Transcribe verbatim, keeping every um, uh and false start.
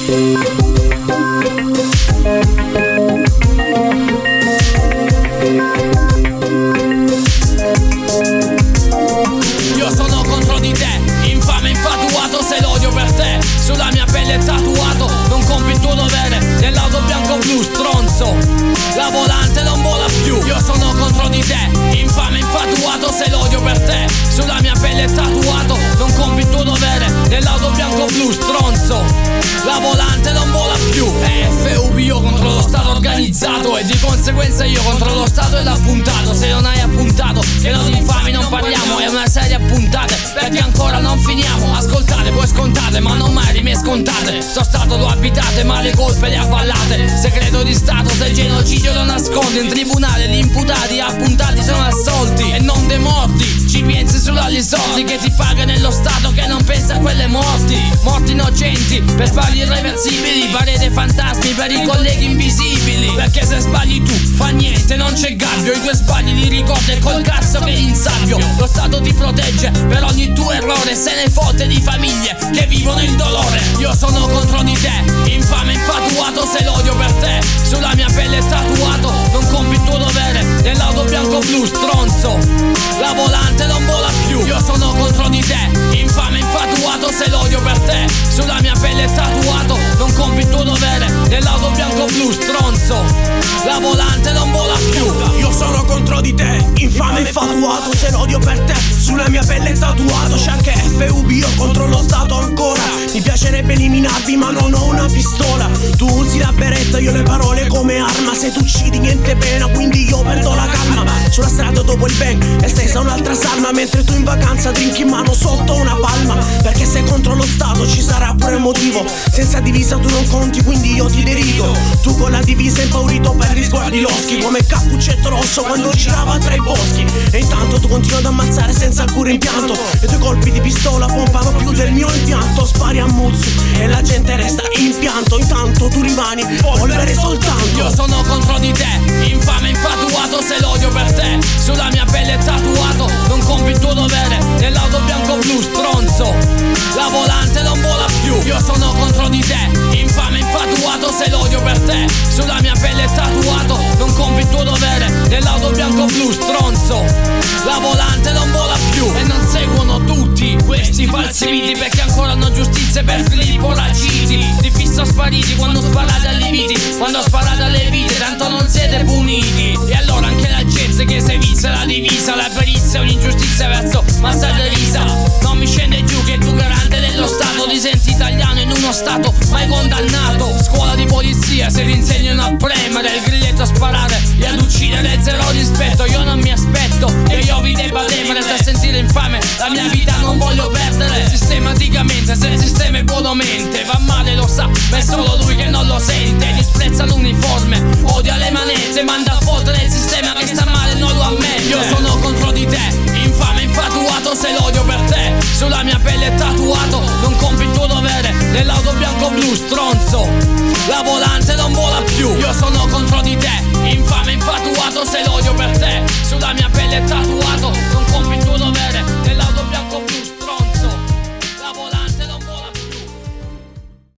Io sono contro di te, infame infatuato, se l'odio per te sulla mia pelle è tatuato. Non compi il tuo dovere nell'auto bianco-blu, stronzo, la volante non vola più. Io sono contro di te, infame infatuato, se l'odio per te sulla mia pelle è tatuato. Non compi il tuo dovere nell'auto bianco-blu, stronzo, la volante non vola più. E F U B io contro lo Stato organizzato, e di conseguenza io contro lo Stato e l'appuntato. Se non hai appuntato, che non di infami non parliamo, è una serie a puntate, perché ancora non finiamo. Ascoltate, voi scontate, ma non mai rime scontate. Sto Stato lo abitate, ma le colpe le avvallate. Segreto di Stato, se il genocidio lo nasconde, in tribunale gli imputati appuntati sono assolti e non dei morti. Ci pensi solo agli soldi che ti paga nello Stato, che non pensa a quelle morti. Morti innocenti per sbagli irreversibili, parete fantasmi per i colleghi invisibili. Perché se sbagli tu fa niente, non c'è gabbio, i tuoi sbagli li ricordi e col cazzo che li insabbio. Lo Stato ti protegge per ogni tuo errore, se ne fotte di famiglie che vivono il dolore. Io sono contro di te, infame infatuato, se l'odio per te sulla mia pelle è tatuato. Non compi il tuo dovere nell'auto bianco-blu, stronzo, la volante non vola più. Io sono contro di te, infame infatuato, se l'odio per te sulla mia pelle è tatuato. Non compi il tuo dovere nell'auto bianco-blu, stronzo, la volante non vola più. Io sono contro di te, infame infatuato, se l'odio per te sulla mia pelle è tatuato. C'è anche F U B io contro lo Stato ancora. Mi piacerebbe eliminarvi ma non ho una pistola. Tu usi la beretta, io le parole come arma. Se tu uccidi niente pena, quindi io perdo la calma. Sulla strada dopo il bang è stesa un'altra salma, mentre tu in vacanza drinki in mano sotto una palma. Perché se contro lo Stato ci sarà pure un motivo. Senza divisa tu non conti, quindi io ti derido. Tu con la divisa impaurito per gli sguardi loschi, come Cappuccetto Rosso quando girava tra i boschi. E intanto tu continui ad ammazzare senza alcun rimpianto, e i tuoi colpi di pistola pompano più del mio impianto. Spari a muzzu e la gente resta in pianto, intanto tu rimani polvere soltanto. Io sono contro di te, infame infatuato, se l'odio per te sulla mia pelle è tatuato. Non compi il tuo dovere nell'auto bianco-blu, stronzo, la volante non vola più. Io sono contro di te, infame infatuato, se l'odio per te sulla mia pelle è tatuato. Non compi il tuo dovere nell'auto bianco-blu, stronzo, la volante non vola più. E non seguono tutti questi falsi miti, perché ancora hanno giustizia per Filippo Ragiti. Ti fisso spariti quando sparate alle viti, quando sparate alle vite tanto non siete puniti. E allora anche la gente che si visse la divisa, la perizia è un'ingiustizia verso Massa Derisa. Non mi scende giù che tu garante dello Stato ti senti italiano in uno Stato mai condannato. Scuola di polizia se vi insegnano a premere il grilletto, a sparare e ad uccidere, zero rispetto. Io non mi aspetto che io vi debba temere, se sentire infame la mia vita non voglio perdere. Sistematicamente se il sistema è buono mente, va male lo sa, ma è solo lui che non lo sente. Disprezza l'uniforme, odia le manette, manda a fottere il sistema che sta male non lo ammette. Io sono contro di te, infame infatuato, se l'odio per te sulla mia pelle è tatuato. Non compi il tuo dovere nell'auto bianco-blu, stronzo, la volante non vola più. Io sono contro di te, infame infatuato, se l'odio per te sulla mia pelle è tatuato.